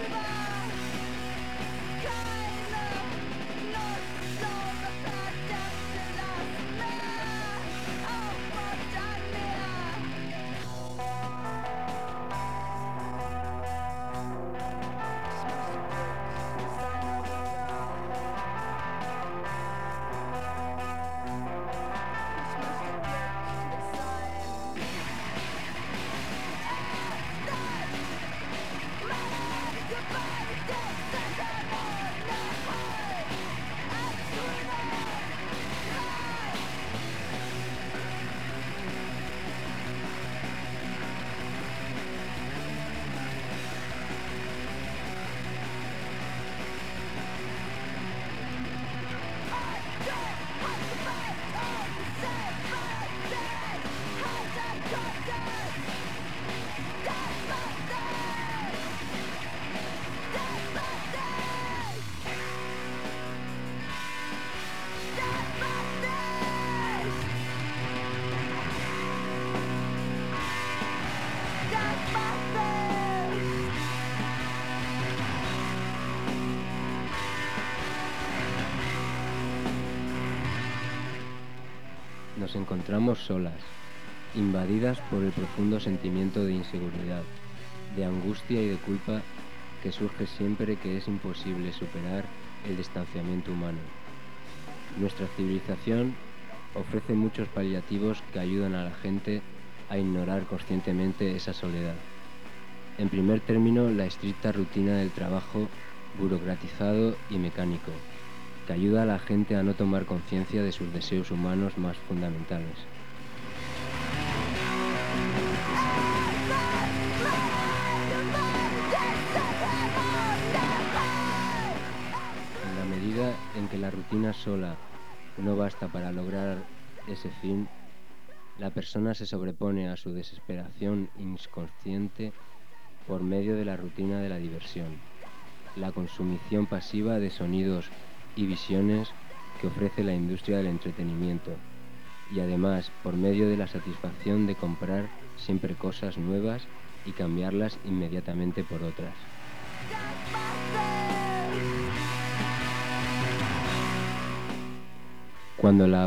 Nos encontramos solas, invadidas por el profundo sentimiento de inseguridad, de angustia y de culpa que surge siempre que es imposible superar el distanciamiento humano. Nuestra civilización ofrece muchos paliativos que ayudan a la gente a ignorar conscientemente esa soledad. En primer término, la estricta rutina del trabajo burocratizado y mecánico, que ayuda a la gente a no tomar conciencia de sus deseos humanos más fundamentales. En la medida en que la rutina sola no basta para lograr ese fin, la persona se sobrepone a su desesperación inconsciente por medio de la rutina de la diversión, la consumición pasiva de sonidos y visiones que ofrece la industria del entretenimiento, y además por medio de la satisfacción de comprar siempre cosas nuevas y cambiarlas inmediatamente por otras. Cuando la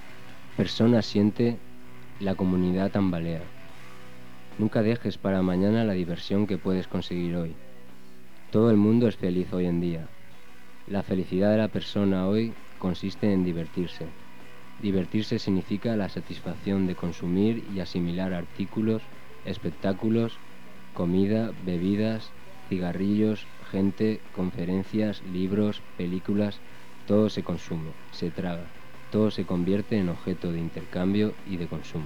persona siente, la comunidad tambalea. Nunca dejes para mañana la diversión que puedes conseguir hoy. Todo el mundo es feliz hoy en día. La felicidad de la persona hoy consiste en divertirse. Divertirse significa la satisfacción de consumir y asimilar artículos, espectáculos, comida, bebidas, cigarrillos, gente, conferencias, libros, películas. Todo se consume, se traga. Todo se convierte en objeto de intercambio y de consumo.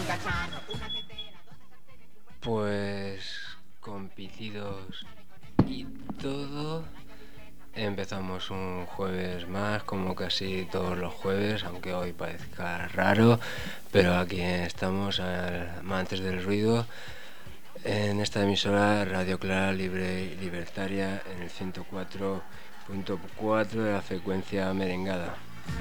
Pues con pitidos y todo. Empezamos un jueves más, como casi todos los jueves, aunque hoy parezca raro, pero aquí estamos, amantes del ruido, en esta emisora Radio Clara Libre y Libertaria, en el 104.4 de la frecuencia merengada.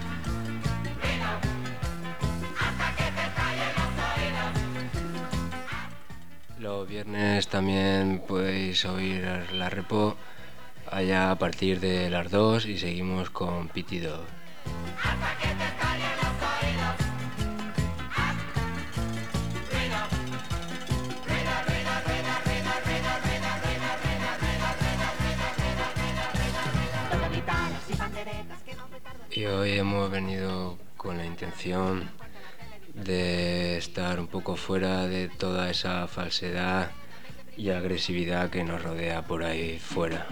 Los viernes también podéis oír la repo allá a partir de las 2 y seguimos con Pitido. Hasta que te estallen los oídos. Y hoy hemos venido con la intención de estar un poco fuera de toda esa falsedad y agresividad que nos rodea por ahí fuera.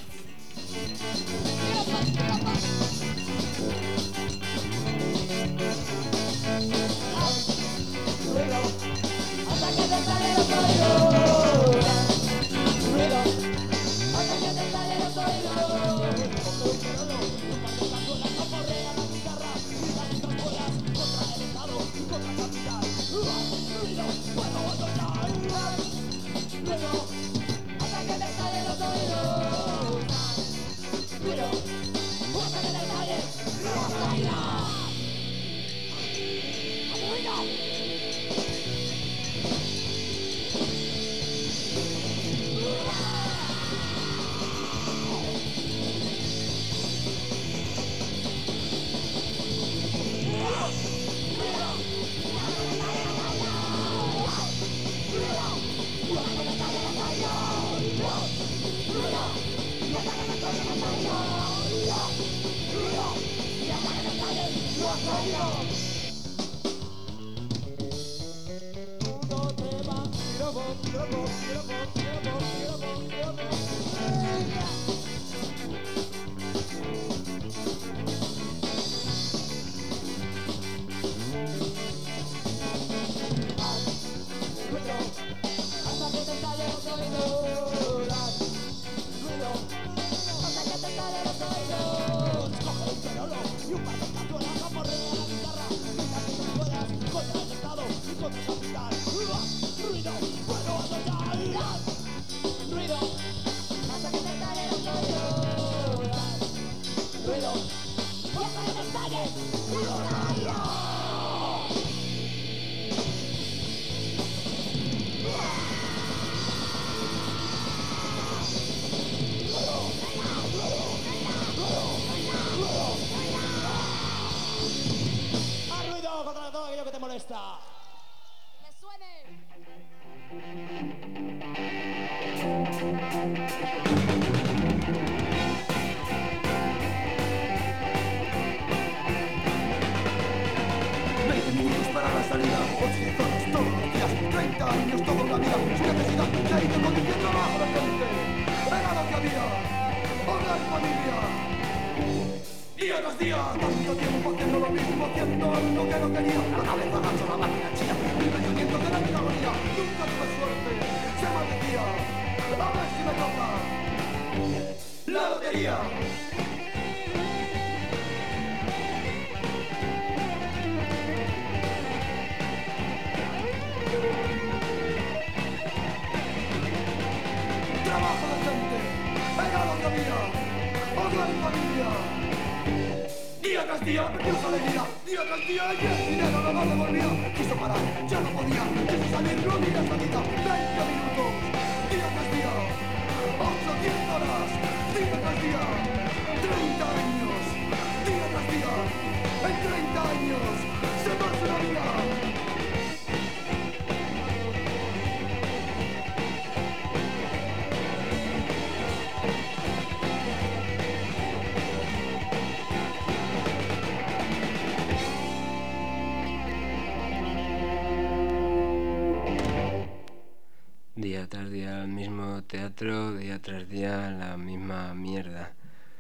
Día tras día el mismo teatro, día tras día la misma mierda.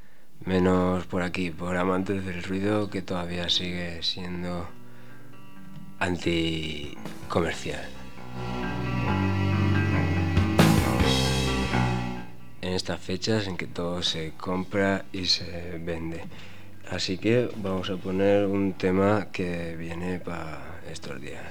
Menos por aquí, por Amantes del Ruido, que todavía sigue siendo anticomercial. En estas fechas en que todo se compra y se vende. Así que vamos a poner un tema que viene para estos días.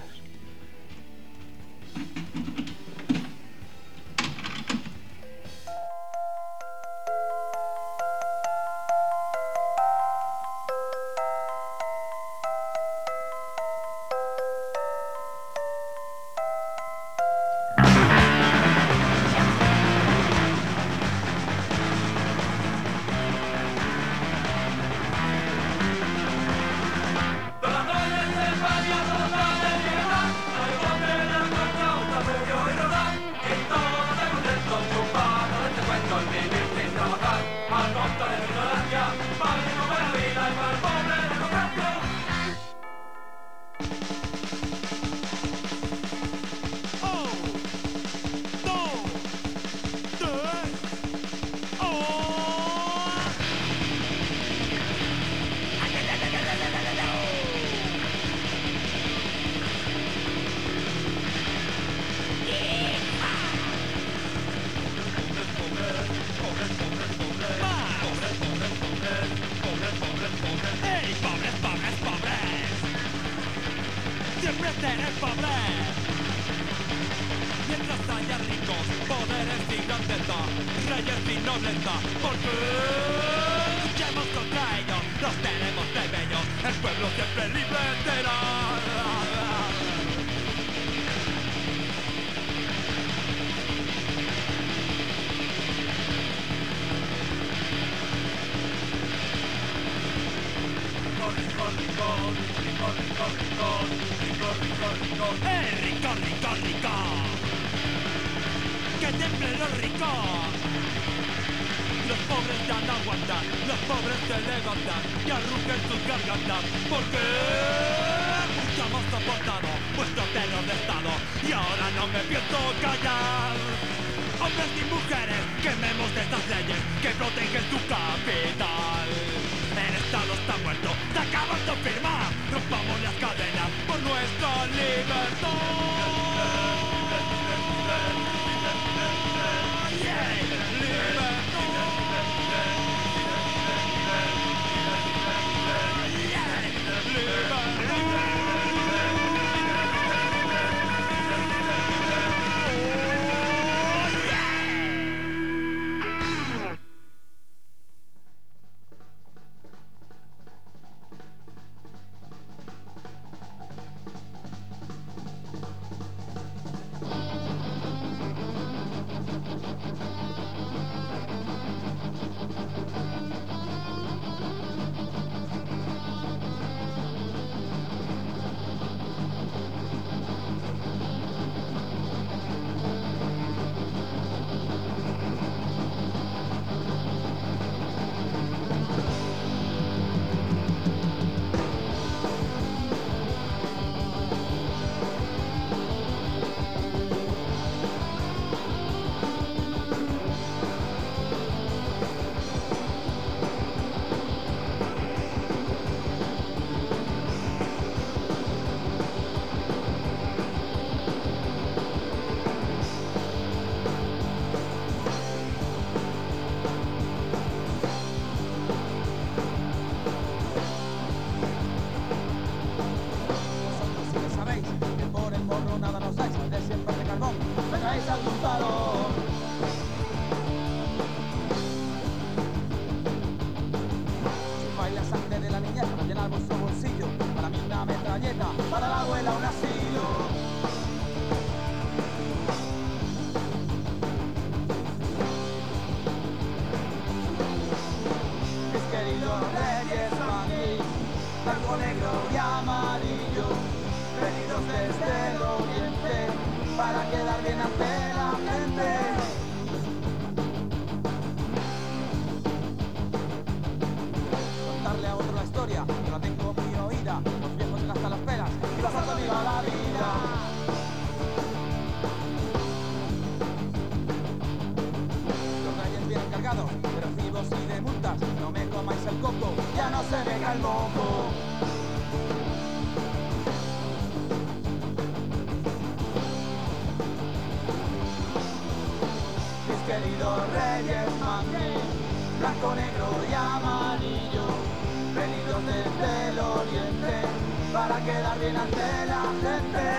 Querido los reyes magos, blanco, negro y amarillo, venidos desde el oriente, para quedar bien ante la gente.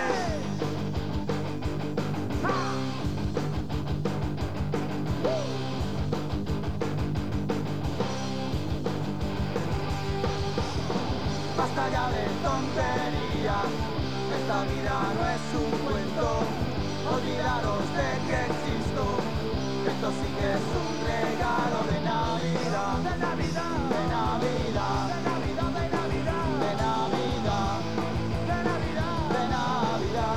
Basta ya de tonterías, esta vida no es un cuento, olvidaros de que existo, esto sí que es un regalo de Navidad, de Navidad, de Navidad, de Navidad, de Navidad, de Navidad, de Navidad, de Navidad.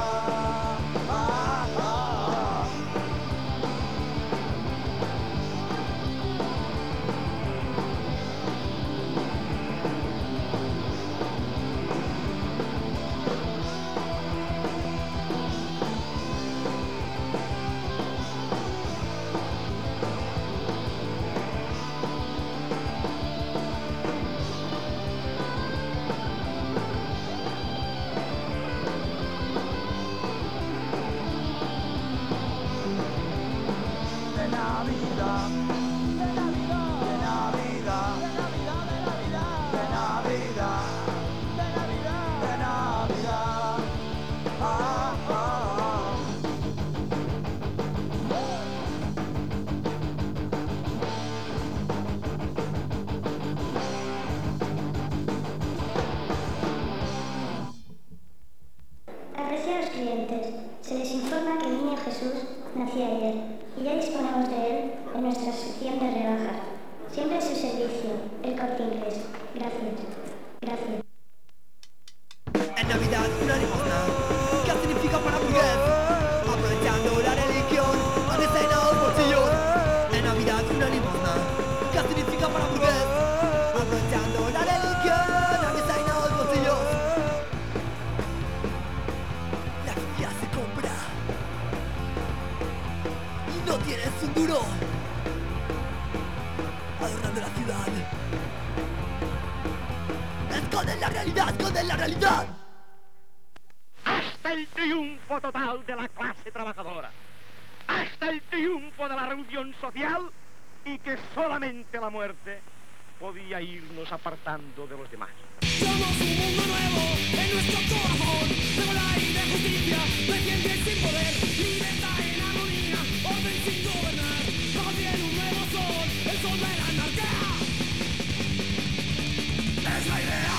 Apreciados clientes, se les informa que el niño Jesús nació ayer y ya disponemos de él en nuestra sección de rebajas. Siempre a su servicio, El Corte Inglés. Gracias. Gracias. En Navidad una limosna, ¿qué significa para burgués? Aprovechando la religión, han desenado los bolsillos. En Navidad una limosna, ¿qué significa para burgués? Aprovechando la religión, han desenado los bolsillos. La vida se compra y no tienes un duro. Adornando la ciudad, esconden la realidad, esconden la realidad. Hasta el triunfo total de la clase trabajadora, hasta el triunfo de la revolución social, y que solamente la muerte podía irnos apartando de los demás. Somos un mundo nuevo en nuestro corazón, de moral y de justicia, reciente sin poder, libertad en armonía, orden sin gobernar, bajo viene un nuevo sol, el sol de la anarquía. Es la idea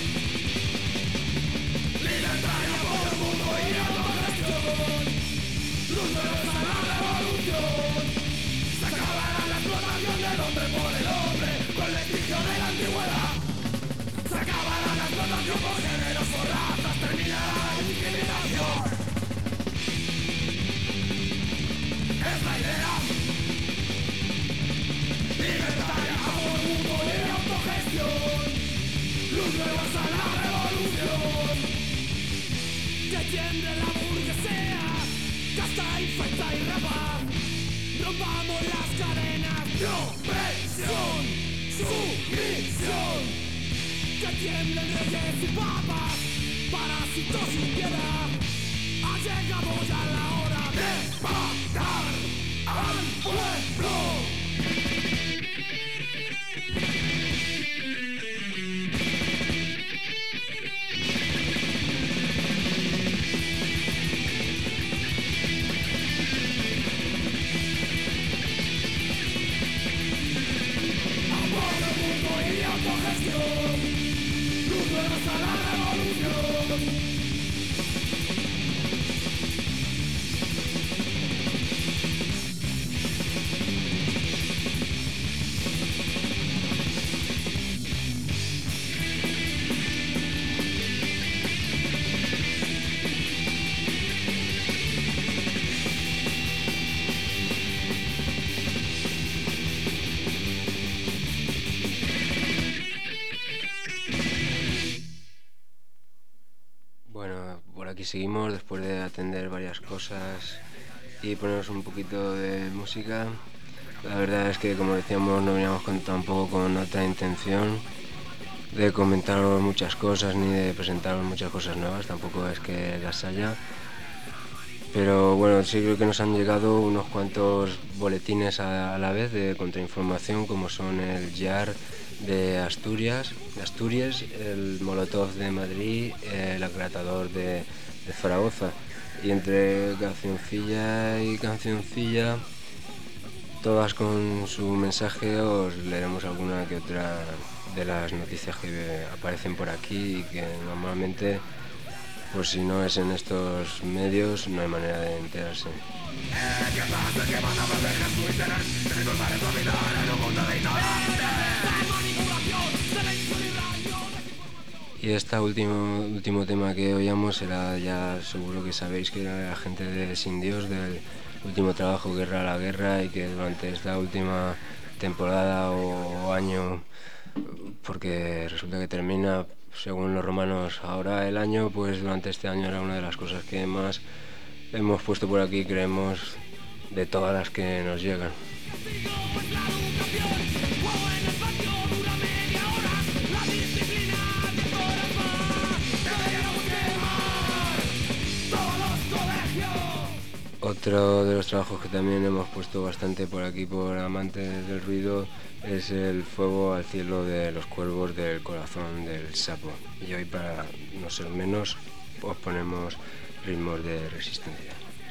libertaria por el mundo y autogestión, luz nuevos a la revolución, se acabará la explotación del hombre por el hombre, con el vestigio de la antigüedad. Se acabará la explotación por géneros o razas, terminará la discriminación. Es la idea libertaria, amor mutuo y autogestión, luz nuevas a la revolución. Que tiemble la burguesía, casta, infecta y rapaz, rompamos las cadenas de opresión, sumisión. Que tiemblen reyes y papas, parásitos sin piedad. Ha llegado ya la hora de pagar al pueblo. Amor del mundo y autogestión, luz nuevas a la revolución. Bueno, por aquí seguimos después de atender varias cosas y ponernos un poquito de música. La verdad es que, como decíamos, no veníamos tampoco con otra intención de comentaros muchas cosas ni de presentaros muchas cosas nuevas, tampoco es que las haya. Pero bueno, sí creo que nos han llegado unos cuantos boletines a la vez de contrainformación, como son el YAR de Asturias, el Molotov de Madrid, el Aclatador de Zaragoza. Y entre cancioncilla y cancioncilla, todas con su mensaje, os leeremos alguna que otra de las noticias que aparecen por aquí y que normalmente, pues si no es en estos medios, no hay manera de enterarse. Y este último tema que oíamos era, ya seguro que sabéis, que era la gente de Sin Dios, del último trabajo Guerra a la Guerra, y que durante esta última temporada o año, porque resulta que termina según los romanos ahora el año, pues durante este año era una de las cosas que más hemos puesto por aquí, creemos, de todas las que nos llegan. Otro de los trabajos que también hemos puesto bastante por aquí, por amantes del ruido, es el Fuego al cielo de los cuervos del corazón del sapo. Y hoy, para no ser menos, os ponemos ritmos de resistencia.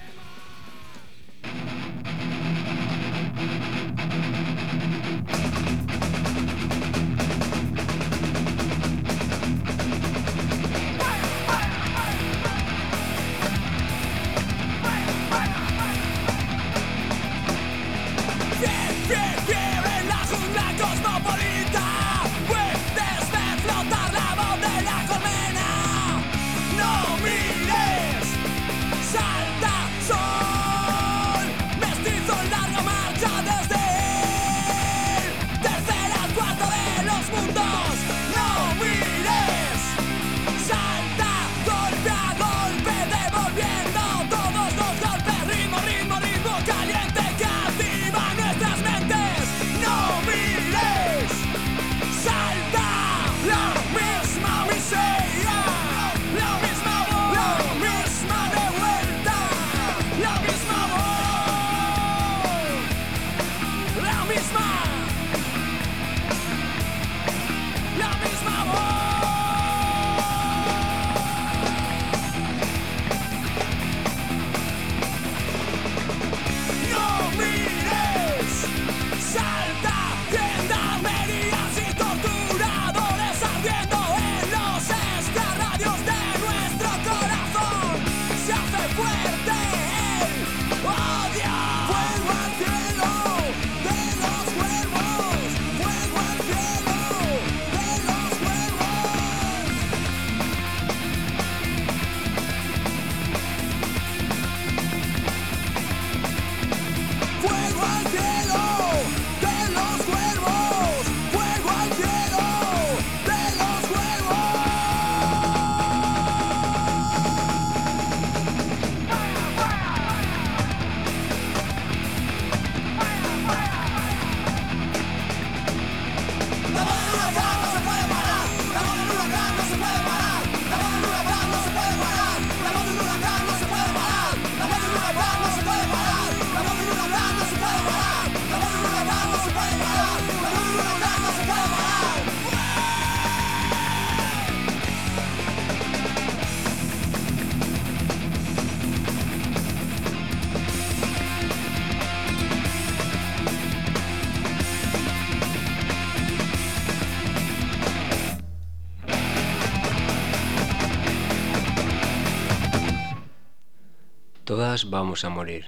Todas vamos a morir.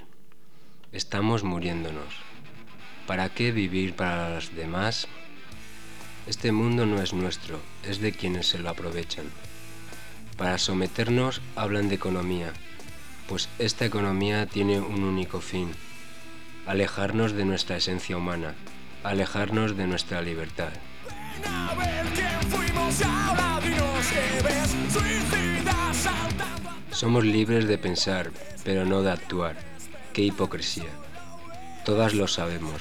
Estamos muriéndonos. ¿Para qué vivir para los demás? Este mundo no es nuestro, es de quienes se lo aprovechan. Para someternos hablan de economía, pues esta economía tiene un único fin: alejarnos de nuestra esencia humana, alejarnos de nuestra libertad. A ver quién fuimos ahora, dinos qué ves, suicidas saltando. Somos libres de pensar, pero no de actuar. ¡Qué hipocresía! Todas lo sabemos.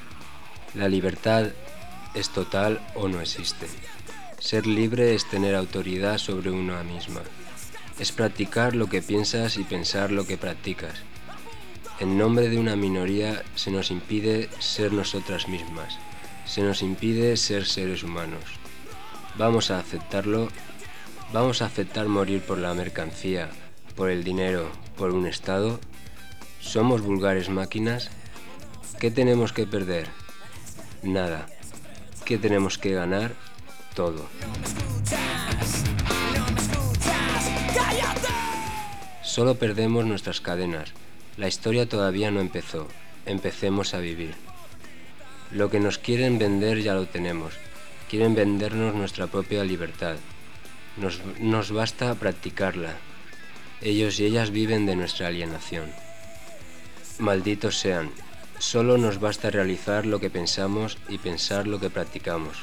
La libertad es total o no existe. Ser libre es tener autoridad sobre una misma. Es practicar lo que piensas y pensar lo que practicas. En nombre de una minoría se nos impide ser nosotras mismas, se nos impide ser seres humanos. Vamos a aceptarlo, vamos a aceptar morir por la mercancía, por el dinero, por un Estado. ¿Somos vulgares máquinas? ¿Qué tenemos que perder? Nada. ¿Qué tenemos que ganar? Todo. Solo perdemos nuestras cadenas. La historia todavía no empezó. Empecemos a vivir. Lo que nos quieren vender ya lo tenemos. Quieren vendernos nuestra propia libertad. Nos basta practicarla. Ellos y ellas viven de nuestra alienación. Malditos sean. Solo nos basta realizar lo que pensamos y pensar lo que practicamos.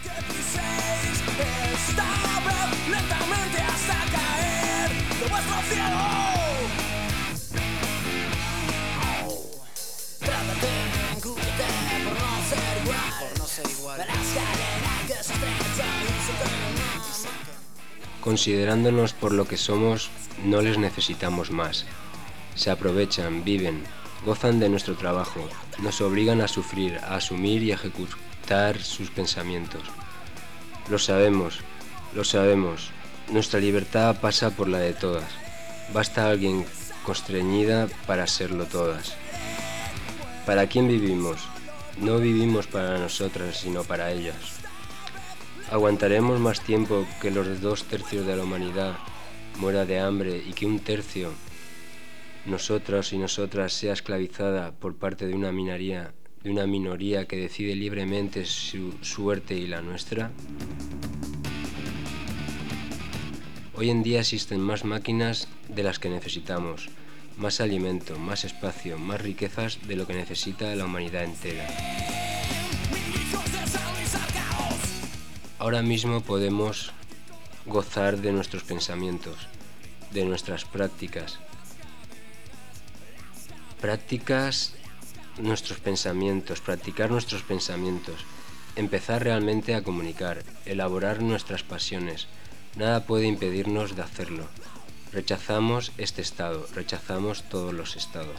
Considerándonos por lo que somos, no les necesitamos más. Se aprovechan, viven, gozan de nuestro trabajo, nos obligan a sufrir, a asumir y a ejecutar sus pensamientos. Lo sabemos, nuestra libertad pasa por la de todas. Basta alguien constreñida para serlo todas. ¿Para quién vivimos? No vivimos para nosotras, sino para ellas. ¿Aguantaremos más tiempo que los 2/3 de la humanidad muera de hambre y que 1/3, nosotros y nosotras, sea esclavizada por parte de una minoría que decide libremente su suerte y la nuestra? Hoy en día existen más máquinas de las que necesitamos, más alimento, más espacio, más riquezas de lo que necesita la humanidad entera. Ahora mismo podemos gozar de nuestros pensamientos, de nuestras prácticas. Practicar nuestros pensamientos, empezar realmente a comunicar, elaborar nuestras pasiones. Nada puede impedirnos de hacerlo. Rechazamos este estado, rechazamos todos los estados.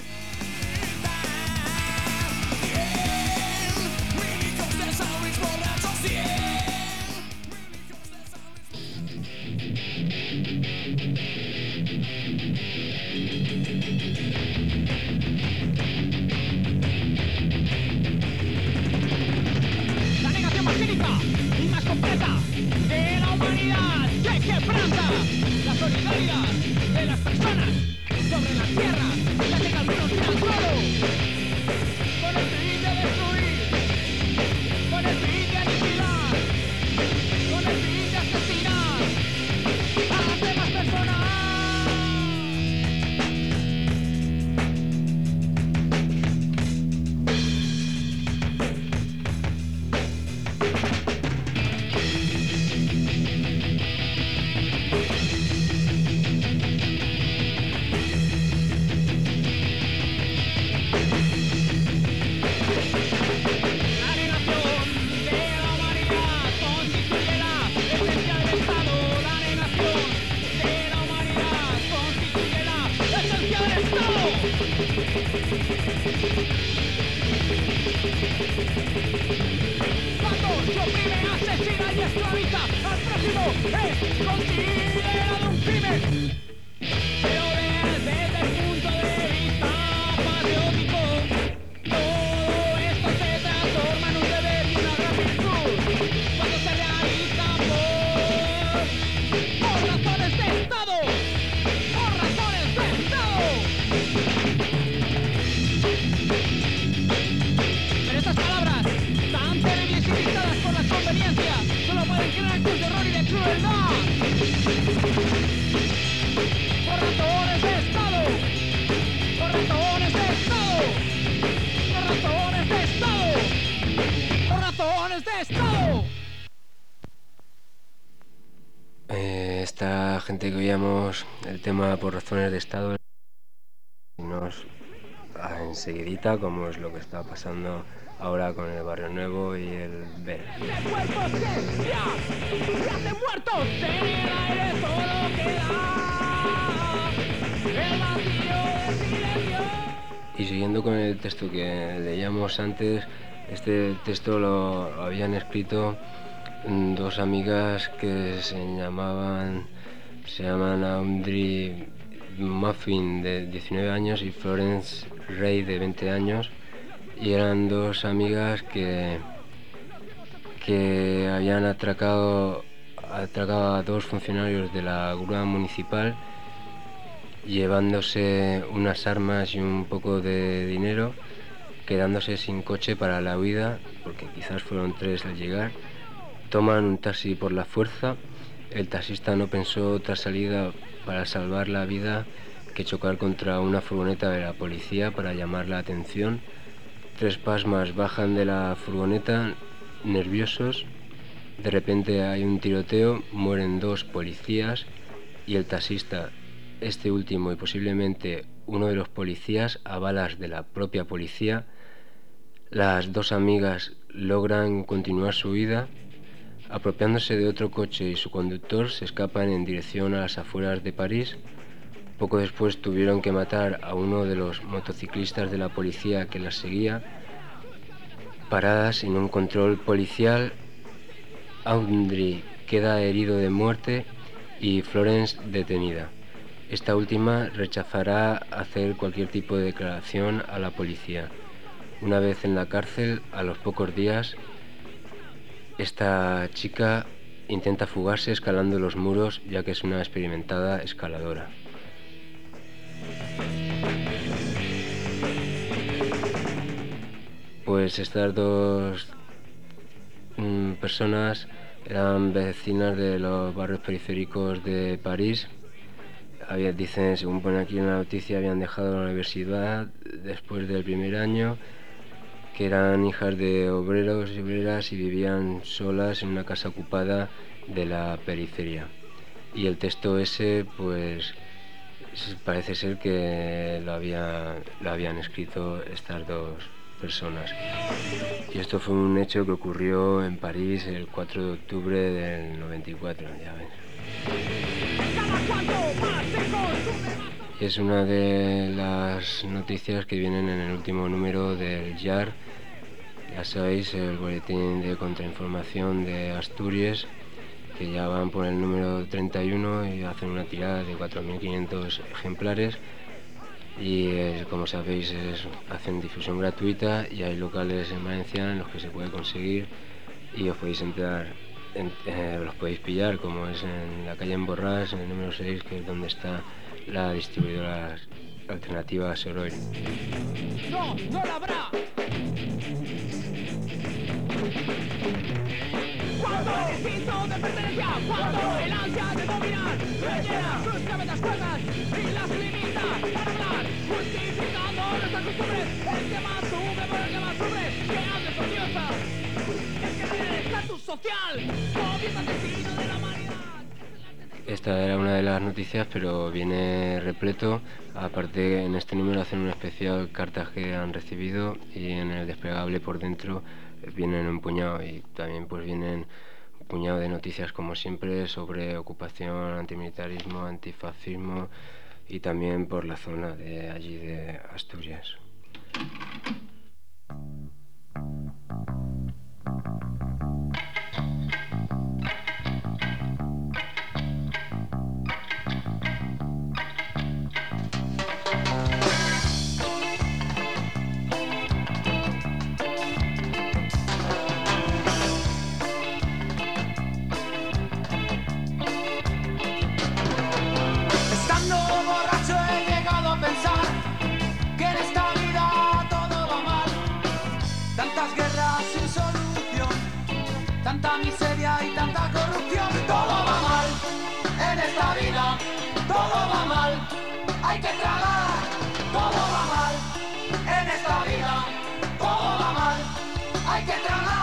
La negación más cínica y más completa de la humanidad se quebranta. La solidaridad de las personas sobre la tierra, la que caminos sin al suelo, con el fin de destruir, con el fin de aniquilar, con el fin de asesinar a las demás personas. Cuando se oprime, asesina y esclaviza al prójimo es considerado un crimen. Pero desde el punto de vista patriótico, todo esto se transforma en un deber y una gran virtud cuando se realiza por razones de Estado. Por razones de Estado. Pero estas palabras, tan terribles y dictadas por la conveniencia, solo pueden crear actos de horror y de crueldad. Por razones de Estado. Por razones de Estado. Por razones de Estado. Por razones de Estado. Esta gente que oíamos el tema por razones de Estado nos enseguidita, como es lo que está pasando ahora con el Barrio Nuevo y el Ver. Y siguiendo con el texto que leíamos antes, este texto lo habían escrito dos amigas que se llaman Audrey Muffin, de 19 años, y Florence Ray, de 20 años, y eran dos amigas que habían atracado a dos funcionarios de la grúa municipal, llevándose unas armas y un poco de dinero, quedándose sin coche para la huida, porque quizás fueron tres al llegar. Toman un taxi por la fuerza. El taxista no pensó otra salida para salvar la vida que chocar contra una furgoneta de la policía para llamar la atención. Tres pasmas bajan de la furgoneta, nerviosos. De repente hay un tiroteo, mueren dos policías y el taxista, este último y posiblemente uno de los policías, a balas de la propia policía. Las dos amigas logran continuar su huida. Apropiándose de otro coche y su conductor, se escapan en dirección a las afueras de París. Poco después tuvieron que matar a uno de los motociclistas de la policía que las seguía. Paradas sin un control policial, Audrey queda herido de muerte y Florence detenida. Esta última rechazará hacer cualquier tipo de declaración a la policía. Una vez en la cárcel, a los pocos días, esta chica intenta fugarse escalando los muros, ya que es una experimentada escaladora. Pues estas dos personas eran vecinas de los barrios periféricos de París. Dicen, según pone aquí en la noticia, habían dejado la universidad después del primer año, que eran hijas de obreros y obreras y vivían solas en una casa ocupada de la periferia. Y el texto ese, pues, parece ser que lo habían escrito estas dos personas. Y esto fue un hecho que ocurrió en París el 4 de octubre del 94, ya ves. Es una de las noticias que vienen en el último número del JAR, ya sabéis, el boletín de contrainformación de Asturias, que ya van por el número 31 y hacen una tirada de 4.500 ejemplares. Y como sabéis, hacen difusión gratuita y hay locales en Valencia en los que se puede conseguir y os podéis entrar, los podéis pillar, como es en la calle Borrás, en el número 6, que es donde está la distribuidora alternativa Soroil. ¡No! ¡No la habrá! Cuando el instinto de pertenencia, cuando el ansia de dominar rellena sus cabezas cuerdas y las limita para hablar, justificando nuestras costumbres, el que más sube por el que más sube, creando odiosa, es que tiene el estatus social, gobierna el destino de la humanidad. Esta era una de las noticias, pero viene repleto. Aparte, en este número hacen un especial cartas que han recibido y en el desplegable por dentro vienen un puñado, y también pues vienen un puñado de noticias, como siempre, sobre ocupación, antimilitarismo, antifascismo y también por la zona de allí de Asturias. Estando borracho he llegado a pensar que en esta vida todo va mal. Tantas guerras sin solución, tanta miseria y tanta corrupción. Todo va mal en esta vida, todo va mal. Hay que tragar, todo va mal en esta vida, todo va mal. Hay que tragar.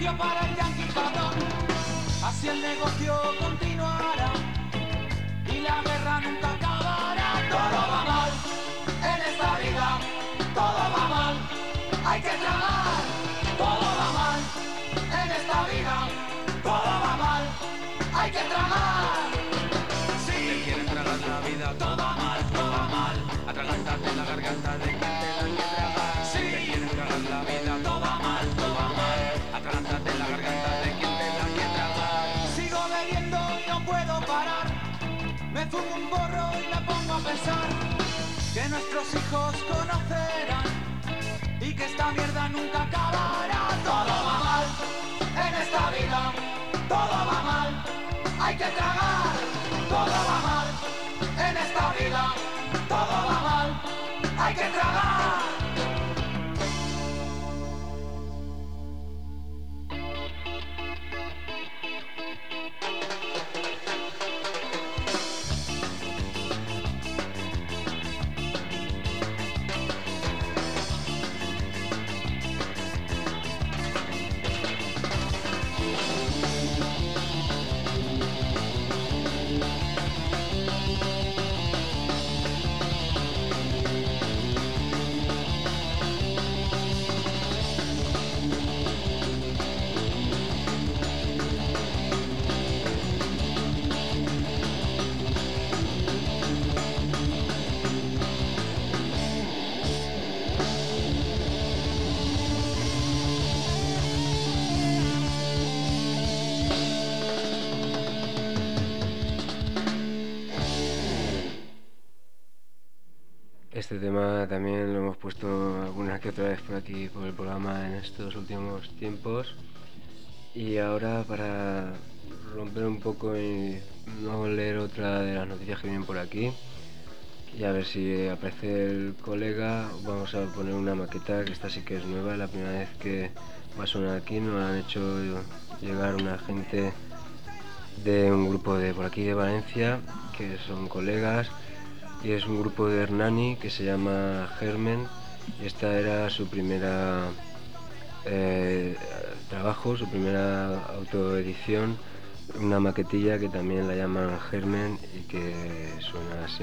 refugio para el yanqui cabrón. Así el negocio continuará y la guerra nunca acabará. Todo va mal en esta vida, todo va mal, hay que tragar. Todo va mal en esta vida, todo va mal, hay que tragar. Si te quieren tragar la vida, todo va mal, atragantarte la garganta de quien te da que tragar. Si te quieren tragar la vida, todo va mal, atragantarte la garganta de quien te da que tragar. Sigo bebiendo y no puedo parar, me fumo un porro y me pongo a pensar que nuestros hijos conocerán y que esta mierda nunca acabará. Todo va mal en esta vida, todo va mal, hay que tragar. Todo va mal en esta vida, todo va mal, hay que tragar. Este tema también lo hemos puesto alguna que otra vez por aquí por el programa en estos últimos tiempos, y ahora para romper un poco y no leer otra de las noticias que vienen por aquí y a ver si aparece el colega, vamos a poner una maqueta que esta sí que es nueva, la primera vez que va a sonar aquí. Nos han hecho llegar una gente de un grupo de por aquí de Valencia que son colegas, y es un grupo de Hernani que se llama Germen, y esta era su primera trabajo, su primera autoedición, una maquetilla que también la llaman Germen y que suena así.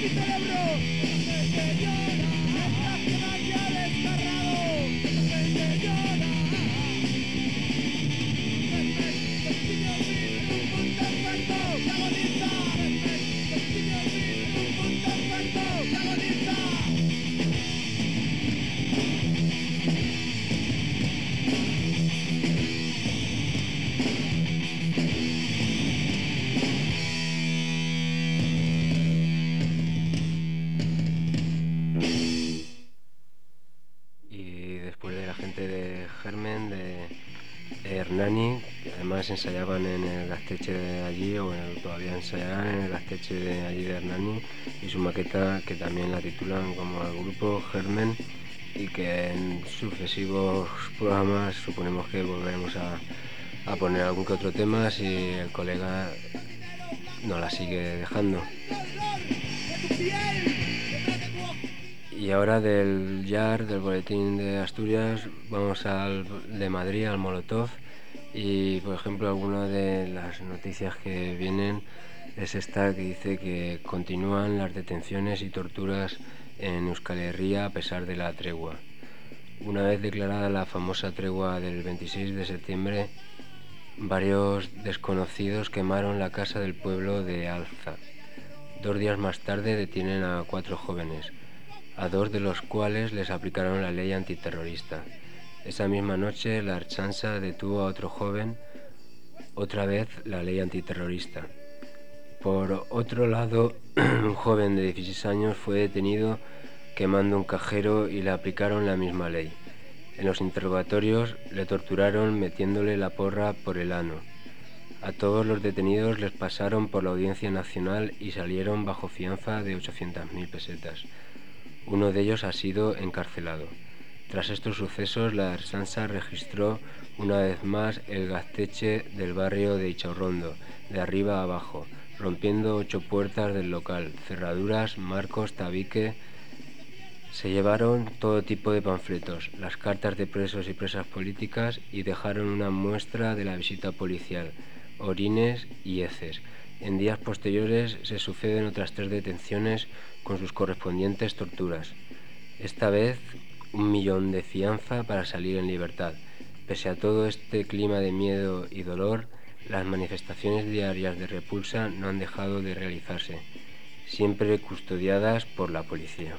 mi cerebro. Gente llora, el nacional ya desgarrado. Gente llora. Castillo un mundo perfecto, que agoniza. Castillo un mundo perfecto, que agoniza. Y después de la gente de Germen, de Hernani, que además ensayaban en el Gaztetxe de allí, todavía ensayarán en el Gaztetxe de allí de Hernani, y su maqueta, que también la titulan como el grupo Germen, y que en sucesivos programas suponemos que volveremos a poner algún que otro tema si el colega nos la sigue dejando. Y ahora del YAR, del Boletín de Asturias, vamos al de Madrid, al Molotov. Y, por ejemplo, alguna de las noticias que vienen es esta que dice que continúan las detenciones y torturas en Euskal Herria a pesar de la tregua. Una vez declarada la famosa tregua del 26 de septiembre, varios desconocidos quemaron la casa del pueblo de Alza. 2 días más tarde detienen a 4 jóvenes, a 2 de los cuales les aplicaron la ley antiterrorista. Esa misma noche la Ertzaintza detuvo a otro joven, otra vez la ley antiterrorista. Por otro lado, un joven de 16 años fue detenido quemando un cajero y le aplicaron la misma ley. En los interrogatorios le torturaron metiéndole la porra por el ano. A todos los detenidos les pasaron por la Audiencia Nacional y salieron bajo fianza de 800.000 pesetas. Uno de ellos ha sido encarcelado. Tras estos sucesos, la Ertzaintza registró una vez más el Gaztetxe del barrio de Ichaurrondo, de arriba a abajo, rompiendo 8 puertas del local, cerraduras, marcos, tabique. Se llevaron todo tipo de panfletos, las cartas de presos y presas políticas y dejaron una muestra de la visita policial, orines y heces. En días posteriores se suceden otras 3 detenciones con sus correspondientes torturas. Esta vez 1 millón de fianza para salir en libertad. Pese a todo este clima de miedo y dolor, las manifestaciones diarias de repulsa no han dejado de realizarse, siempre custodiadas por la policía.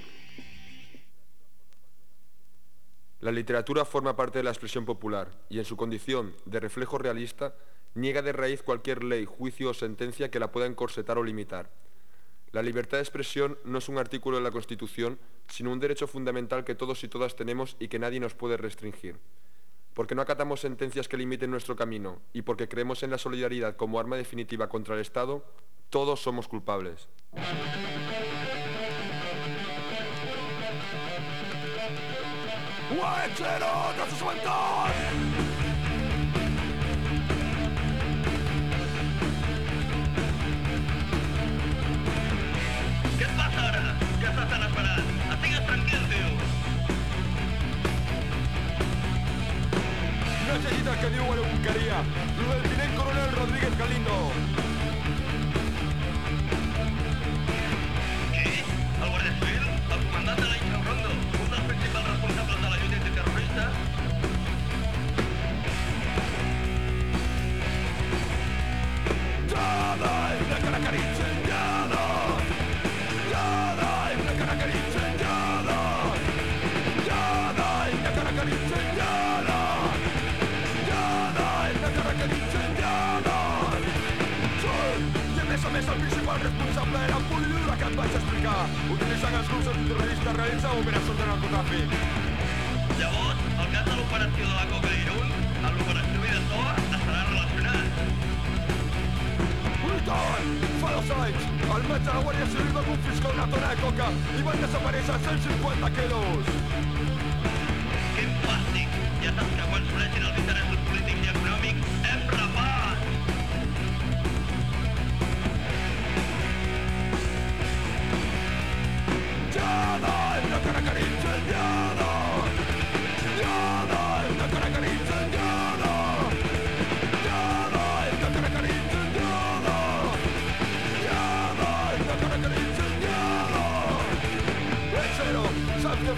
La literatura forma parte de la expresión popular y en su condición de reflejo realista niega de raíz cualquier ley, juicio o sentencia que la pueda encorsetar o limitar. La libertad de expresión no es un artículo de la Constitución, sino un derecho fundamental que todos y todas tenemos y que nadie nos puede restringir. Porque no acatamos sentencias que limiten nuestro camino y porque creemos en la solidaridad como arma definitiva contra el Estado, todos somos culpables. Què et passa ara? Ja t'estan esperant. Estigues tranquil, tio. Necesitas que digo a la buscaría. Lo del tinent coronel Rodríguez Galindo. Qui? El Guàrdia Civil? El comandant de la Ichaurrondo? Un dels principals responsables de la lluita antiterrorista? El principal responsable era un llibre que et vaig explicar, utilitzant els grups antiterroristes realitzar operacions de narcotràfic. Llavors, el cas de l'operació de la Coca d'Irun amb l'operació Vidasoa estarà relacionat. I tant! Fa 2 anys, el maig de la Guàrdia Civil va confiscar una tona de coca i van desaparèixer 150 quilos. Quin fàstic! Ja saps que quan s'uneixin els interessos polítics i econòmics hem rapat!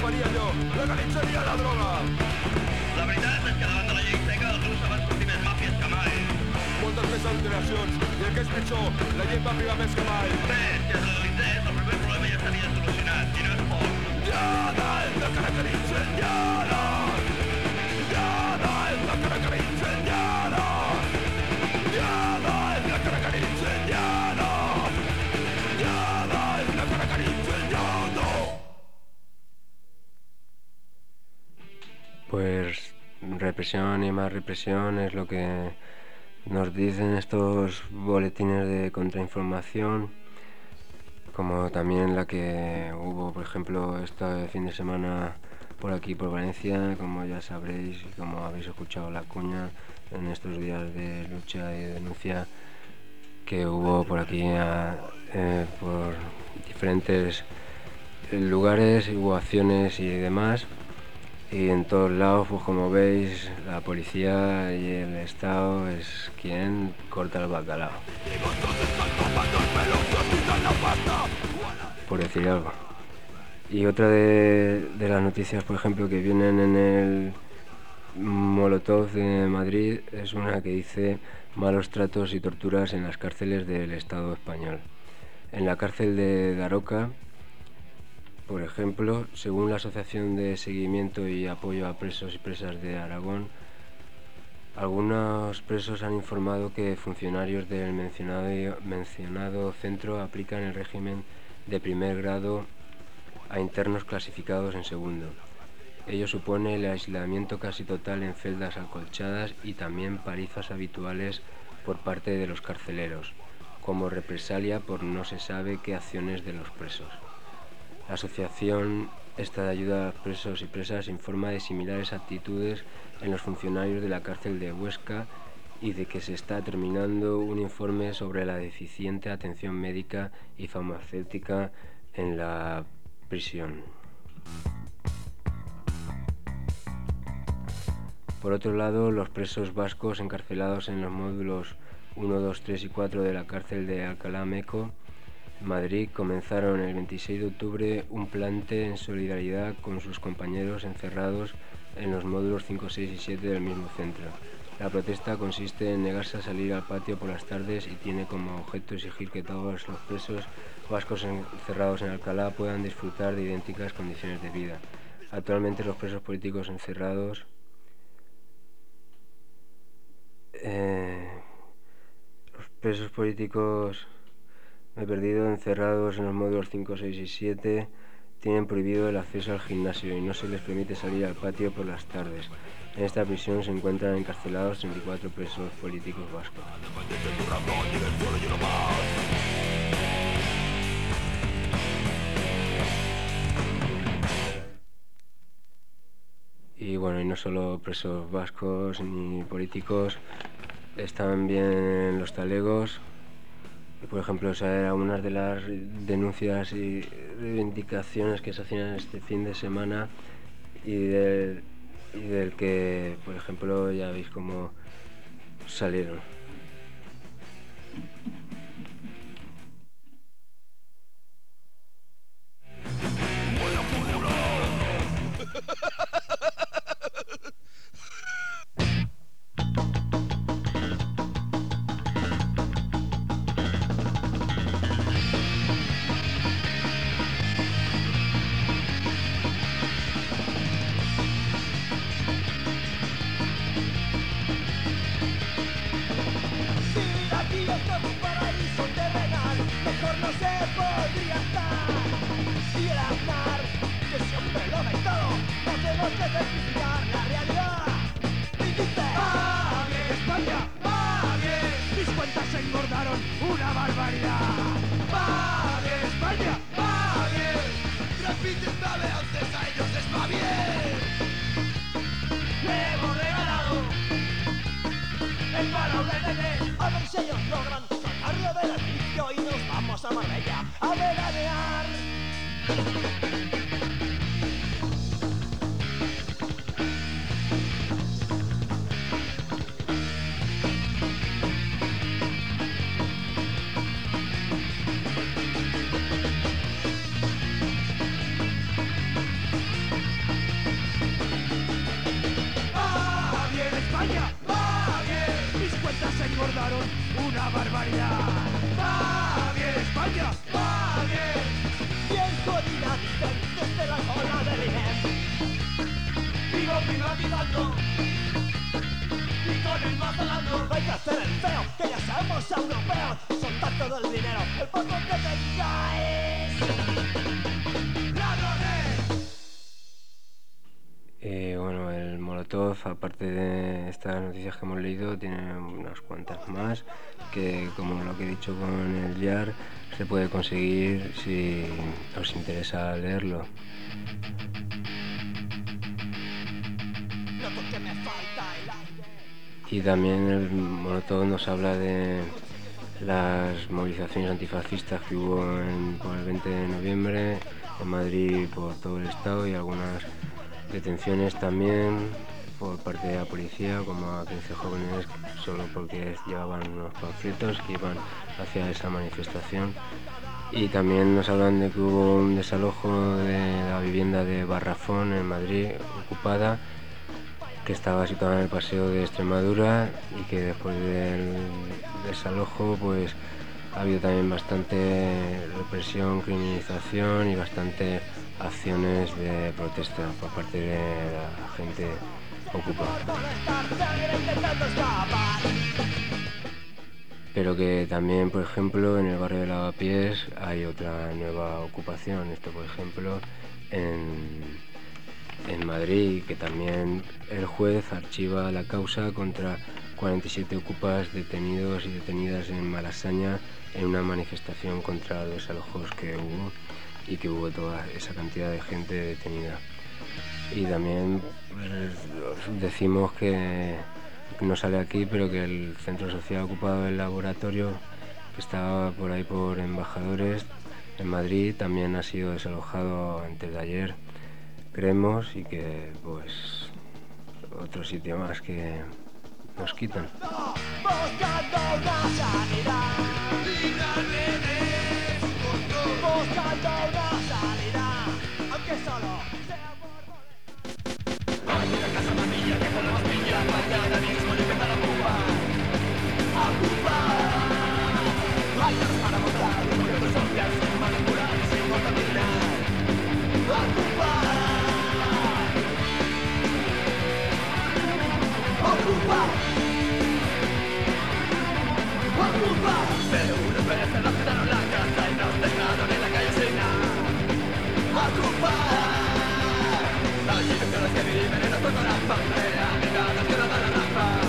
faria jo. Legalitzaria la droga. La veritat és que davant de la llei seca els grups van sortir més màfies que mai. Moltes més alteracions, i el que és pitjor, la llei va privar més que mai. Res, si es legalitzés, el primer problema ja estaria solucionat, i no és poc. Llana és la caracteritza, llana! Llana és la caracteritza, llana! Llana és la caracteritza, llana! Llana és la caracteritza, llana! Pues represión y más represión es lo que nos dicen estos boletines de contrainformación, como también la que hubo, por ejemplo, este fin de semana por aquí, por Valencia, como ya sabréis y como habéis escuchado la cuña en estos días de lucha y denuncia que hubo por aquí por diferentes lugares, hubo acciones y demás. Y en todos lados, pues como veis, la policía y el Estado es quien corta el bacalao, por decir algo. Y otra de las noticias, por ejemplo, que vienen en el Molotov de Madrid, es una que dice malos tratos y torturas en las cárceles del Estado español. En la cárcel de Daroca, por ejemplo, según la Asociación de Seguimiento y Apoyo a Presos y Presas de Aragón, algunos presos han informado que funcionarios del mencionado centro aplican el régimen de primer grado a internos clasificados en segundo. Ello supone el aislamiento casi total en celdas acolchadas y también palizas habituales por parte de los carceleros, como represalia por no se sabe qué acciones de los presos. La asociación esta de ayuda a presos y presas informa de similares actitudes en los funcionarios de la cárcel de Huesca y de que se está terminando un informe sobre la deficiente atención médica y farmacéutica en la prisión. Por otro lado, los presos vascos encarcelados en los módulos 1, 2, 3 y 4 de la cárcel de Alcalá Meco, Madrid, comenzaron el 26 de octubre un plante en solidaridad con sus compañeros encerrados en los módulos 5, 6 y 7 del mismo centro. La protesta consiste en negarse a salir al patio por las tardes y tiene como objeto exigir que todos los presos vascos encerrados en Alcalá puedan disfrutar de idénticas condiciones de vida. Actualmente los presos políticos encerrados encerrados en los módulos 5, 6 y 7 tienen prohibido el acceso al gimnasio y no se les permite salir al patio por las tardes. En esta prisión se encuentran encarcelados 34 presos políticos vascos. Y bueno, y no solo presos vascos ni políticos, están bien los talegos. Y por ejemplo, o sea, era una de las denuncias y reivindicaciones que se hacían este fin de semana y del que, por ejemplo, ya veis cómo salieron. A ver si ellos logran sacarlo del vicio y nos vamos a Marbella a veranear. hipnotizando y con el mazo dando. Hay que hacer el feo, que ya somos europeos. Soltar todo el dinero, el poco que tengáis. Bueno, el Molotov, aparte de estas noticias que hemos leído, tiene unas cuantas más que, como lo que he dicho con el YAR, se puede conseguir si os interesa leerlo. Y también el Molotov nos habla de las movilizaciones antifascistas que hubo por el 20 de noviembre en Madrid y por todo el estado, y algunas detenciones también por parte de la policía, como a 15 jóvenes solo porque llevaban unos panfletos que iban hacia esa manifestación. Y también nos hablan de que hubo un desalojo de la vivienda de Barrafón en Madrid, ocupada, que estaba situada en el Paseo de Extremadura, y que después del desalojo pues ha habido también bastante represión, criminalización y bastante acciones de protesta por parte de la gente ocupada. Pero que también, por ejemplo, en el barrio de Lavapiés hay otra nueva ocupación. Esto, por ejemplo, en Madrid, que también el juez archiva la causa contra 47 ocupas detenidos y detenidas en Malasaña en una manifestación contra los desalojos que hubo, y que hubo toda esa cantidad de gente detenida. Y también pues, decimos que no sale aquí, pero que el centro social ocupado del laboratorio, que estaba por ahí por Embajadores en Madrid, también ha sido desalojado antes de ayer, creemos, y que pues otro sitio más que nos quitan. Buscando una sanidad, buscando una salida, aunque solo sea por hay una casa mamilla que con la pastilla mañana mismo le empieza a ocupar. Hay horas para montar un proyecto social sin manipular y sin contaminar. Pero unos veces nos quedaron la casa y nos dejaron en la calle sin nada. Hay direcciones que viven en nuestro corazón, brigadas que nos dan la razón.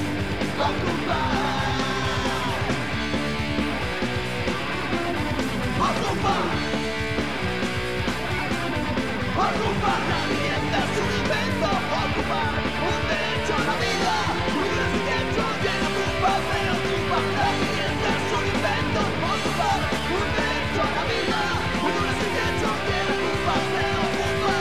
Ocupar la vivienda es un invento. Ocupar un derecho a la vida. Un derecho que no ocupa, pero ocupa. La vivienda es un invento. Ocupar un derecho a la vida. Un derecho que no ocupa, pero ocupa.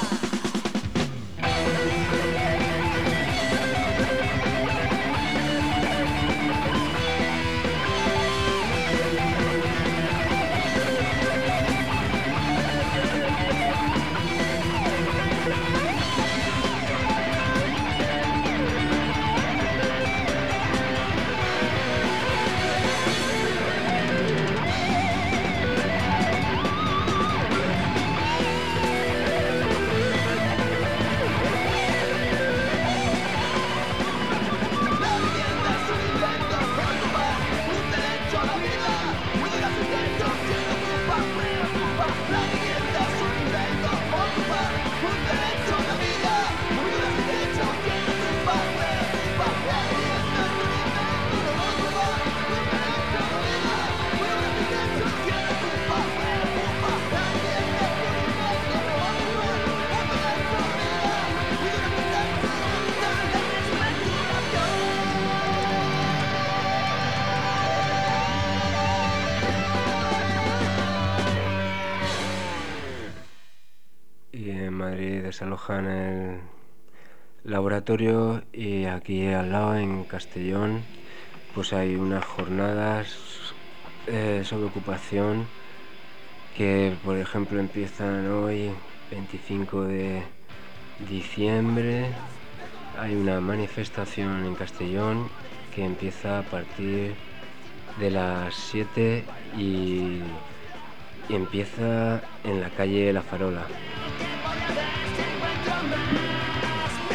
Desalojan el laboratorio, y aquí al lado, en Castellón, pues hay unas jornadas sobre ocupación que, por ejemplo, empiezan hoy, 25 de diciembre. Hay una manifestación en Castellón que empieza a partir de las 7 y empieza en la calle La Farola.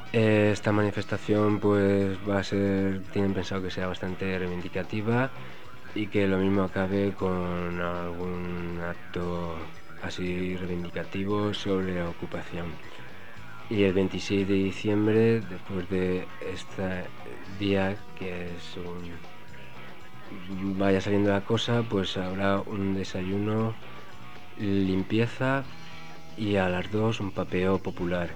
Esta manifestación pues tienen pensado que sea bastante reivindicativa y que lo mismo acabe con algún acto así reivindicativo sobre la ocupación. Y el 26 de diciembre, después de este día que según vaya saliendo la cosa, pues habrá un desayuno, limpieza y a las 2 un papeo popular.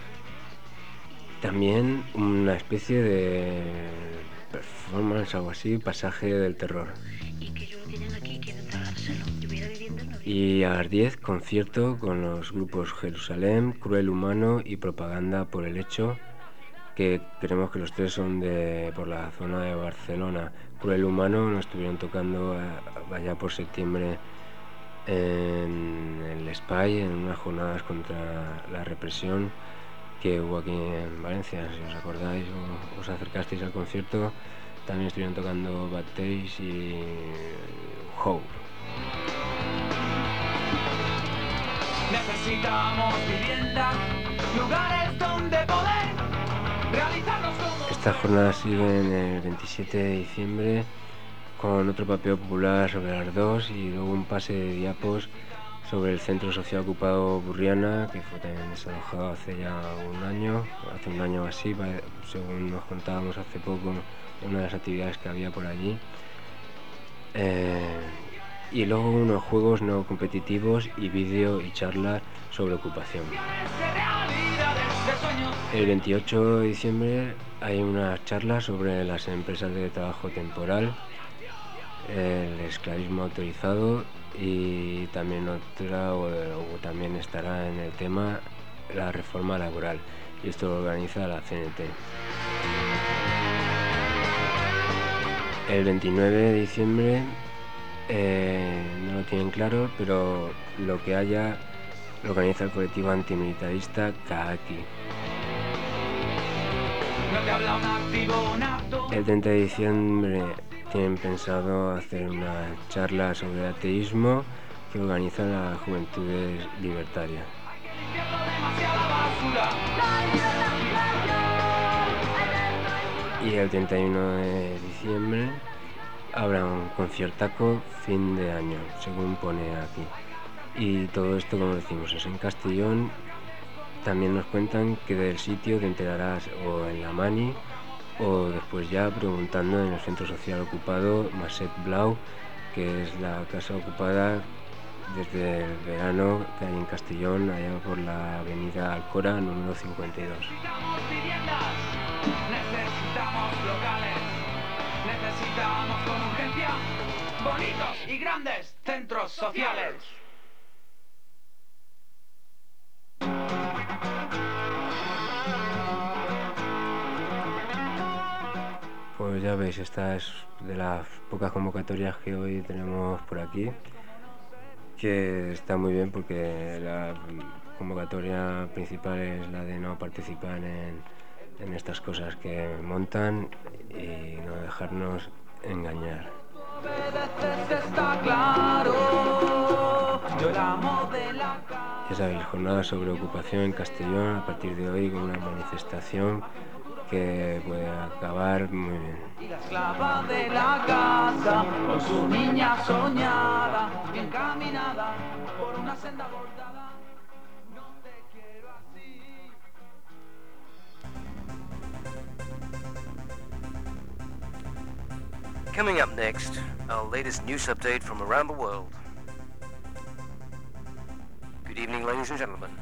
También una especie de performance, algo así, pasaje del terror. Y a las 10, concierto con los grupos Jerusalén, Cruel Humano y Propaganda por el Hecho, que creemos que los tres son por la zona de Barcelona. Cruel Humano nos estuvieron tocando allá por septiembre en el Spy, en unas jornadas contra la represión que hubo aquí en Valencia. Si os acordáis o os acercasteis al concierto, también estuvieron tocando Bad Taste y Hope. Necesitamos vivienda, lugares donde poder realizarnos como... Estas jornadas siguen el 27 de diciembre con otro papeo popular sobre las 2 y luego un pase de diapos sobre el Centro Social Ocupado Burriana, que fue también desalojado hace ya hace un año así, según nos contábamos hace poco, una de las actividades que había por allí. Y luego unos juegos no competitivos y vídeo y charla sobre ocupación. El 28 de diciembre hay unas charlas sobre las empresas de trabajo temporal, el esclavismo autorizado y también también estará en el tema la reforma laboral, y esto lo organiza la CNT. El 29 de diciembre no lo tienen claro, pero lo que haya lo organiza el colectivo antimilitarista Kaaki. El 30 de diciembre tienen pensado hacer una charla sobre ateísmo que organiza la Juventudes Libertarias. Y el 31 de diciembre habrá un conciertaco fin de año, según pone aquí. Y todo esto, como decimos, es en Castellón. También nos cuentan que del sitio te enterarás o en la Mani o después ya preguntando en el Centro Social Ocupado Maset Blau, que es la casa ocupada desde el verano que hay en Castellón, allá por la avenida Alcora, número 52. Necesitamos locales, necesitamos con urgencia bonitos y grandes centros sociales. Pues ya veis, esta es de las pocas convocatorias que hoy tenemos por aquí, que está muy bien porque la convocatoria principal es la de no participar en estas cosas que montan y no dejarnos engañar. Ya sabéis, jornada sobre ocupación en Castellón a partir de hoy con una manifestación que puede acabar muy bien. Y la esclava de la casa con su niña soñada, bien caminada por una senda bordada. No te quiero así. Coming up next, our latest news update from around the world. Good evening, ladies and gentlemen.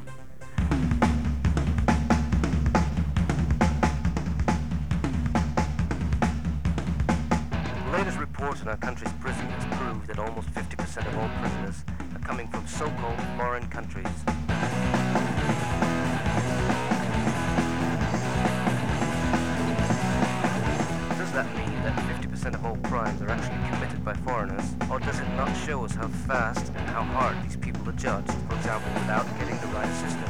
The latest report in our country's prisons prove that almost 50% of all prisoners are coming from so-called foreign countries. Does that mean that 50% of all crimes are actually committed by foreigners, or does it not show us how fast and how hard these people are judged, for example, without getting the right assistance?